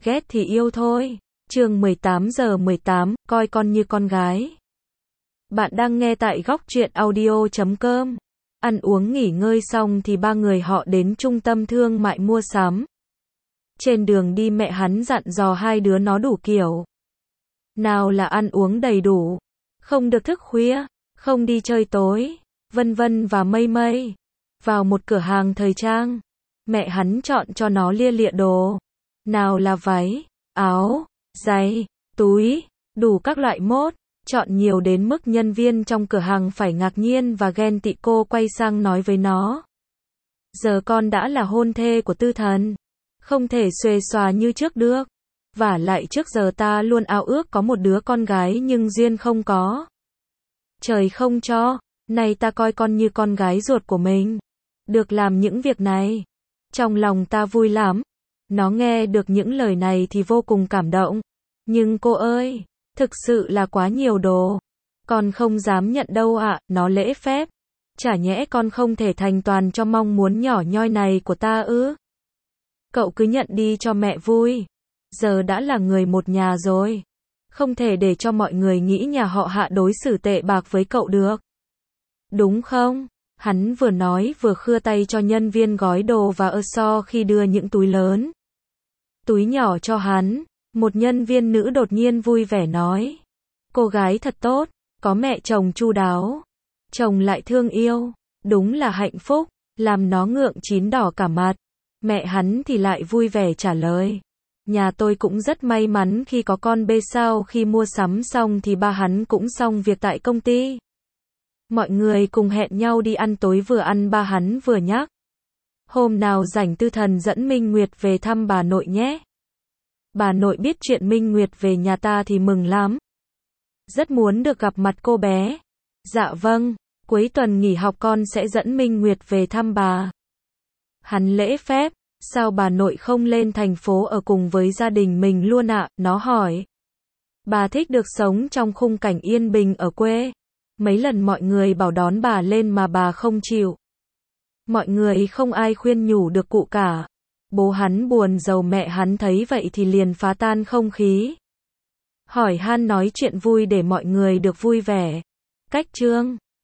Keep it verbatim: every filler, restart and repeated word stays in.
ghét thì yêu thôi. Chương mười tám giờ mười tám, coi con như con gái. Bạn đang nghe tại góc truyện audio chấm com. Ăn uống nghỉ ngơi xong thì ba người họ đến trung tâm thương mại mua sắm. Trên đường đi mẹ hắn dặn dò hai đứa nó đủ kiểu. Nào là ăn uống đầy đủ, không được thức khuya, không đi chơi tối, vân vân và mây mây. Vào một cửa hàng thời trang, mẹ hắn chọn cho nó lia lịa đồ. Nào là váy, áo, giày, túi, đủ các loại mốt, chọn nhiều đến mức nhân viên trong cửa hàng phải ngạc nhiên và ghen tị. Cô quay sang nói với nó. Giờ con đã là hôn thê của Tư Thần, không thể xuề xòa như trước được. Vả lại trước giờ ta luôn ao ước có một đứa con gái nhưng duyên không có. Trời không cho, nay ta coi con như con gái ruột của mình. Được làm những việc này, trong lòng ta vui lắm. Nó nghe được những lời này thì vô cùng cảm động. Nhưng cô ơi, thực sự là quá nhiều đồ. Con không dám nhận đâu ạ, nó lễ phép. Chả nhẽ con không thể thành toàn cho mong muốn nhỏ nhoi này của ta ư? Cậu cứ nhận đi cho mẹ vui. Giờ đã là người một nhà rồi. Không thể để cho mọi người nghĩ nhà họ Hạ đối xử tệ bạc với cậu được. Đúng không? Hắn vừa nói vừa khua tay cho nhân viên gói đồ và ơ so khi đưa những túi lớn. Túi nhỏ cho hắn, một nhân viên nữ đột nhiên vui vẻ nói. Cô gái thật tốt, có mẹ chồng chu đáo. Chồng lại thương yêu, đúng là hạnh phúc, làm nó ngượng chín đỏ cả mặt. Mẹ hắn thì lại vui vẻ trả lời. Nhà tôi cũng rất may mắn khi có con bê. Sau khi mua sắm xong thì ba hắn cũng xong việc tại công ty. Mọi người cùng hẹn nhau đi ăn tối, vừa ăn ba hắn vừa nhắc. Hôm nào rảnh Tư Thần dẫn Minh Nguyệt về thăm bà nội nhé. Bà nội biết chuyện Minh Nguyệt về nhà ta thì mừng lắm. Rất muốn được gặp mặt cô bé. Dạ vâng, cuối tuần nghỉ học con sẽ dẫn Minh Nguyệt về thăm bà. Hắn lễ phép, sao bà nội không lên thành phố ở cùng với gia đình mình luôn ạ? Nó hỏi. Bà thích được sống trong khung cảnh yên bình ở quê. Mấy lần mọi người bảo đón bà lên mà bà không chịu. Mọi người không ai khuyên nhủ được cụ cả. Bố hắn buồn rầu, mẹ hắn thấy vậy thì liền phá tan không khí. Hỏi han nói chuyện vui để mọi người được vui vẻ. Cách chương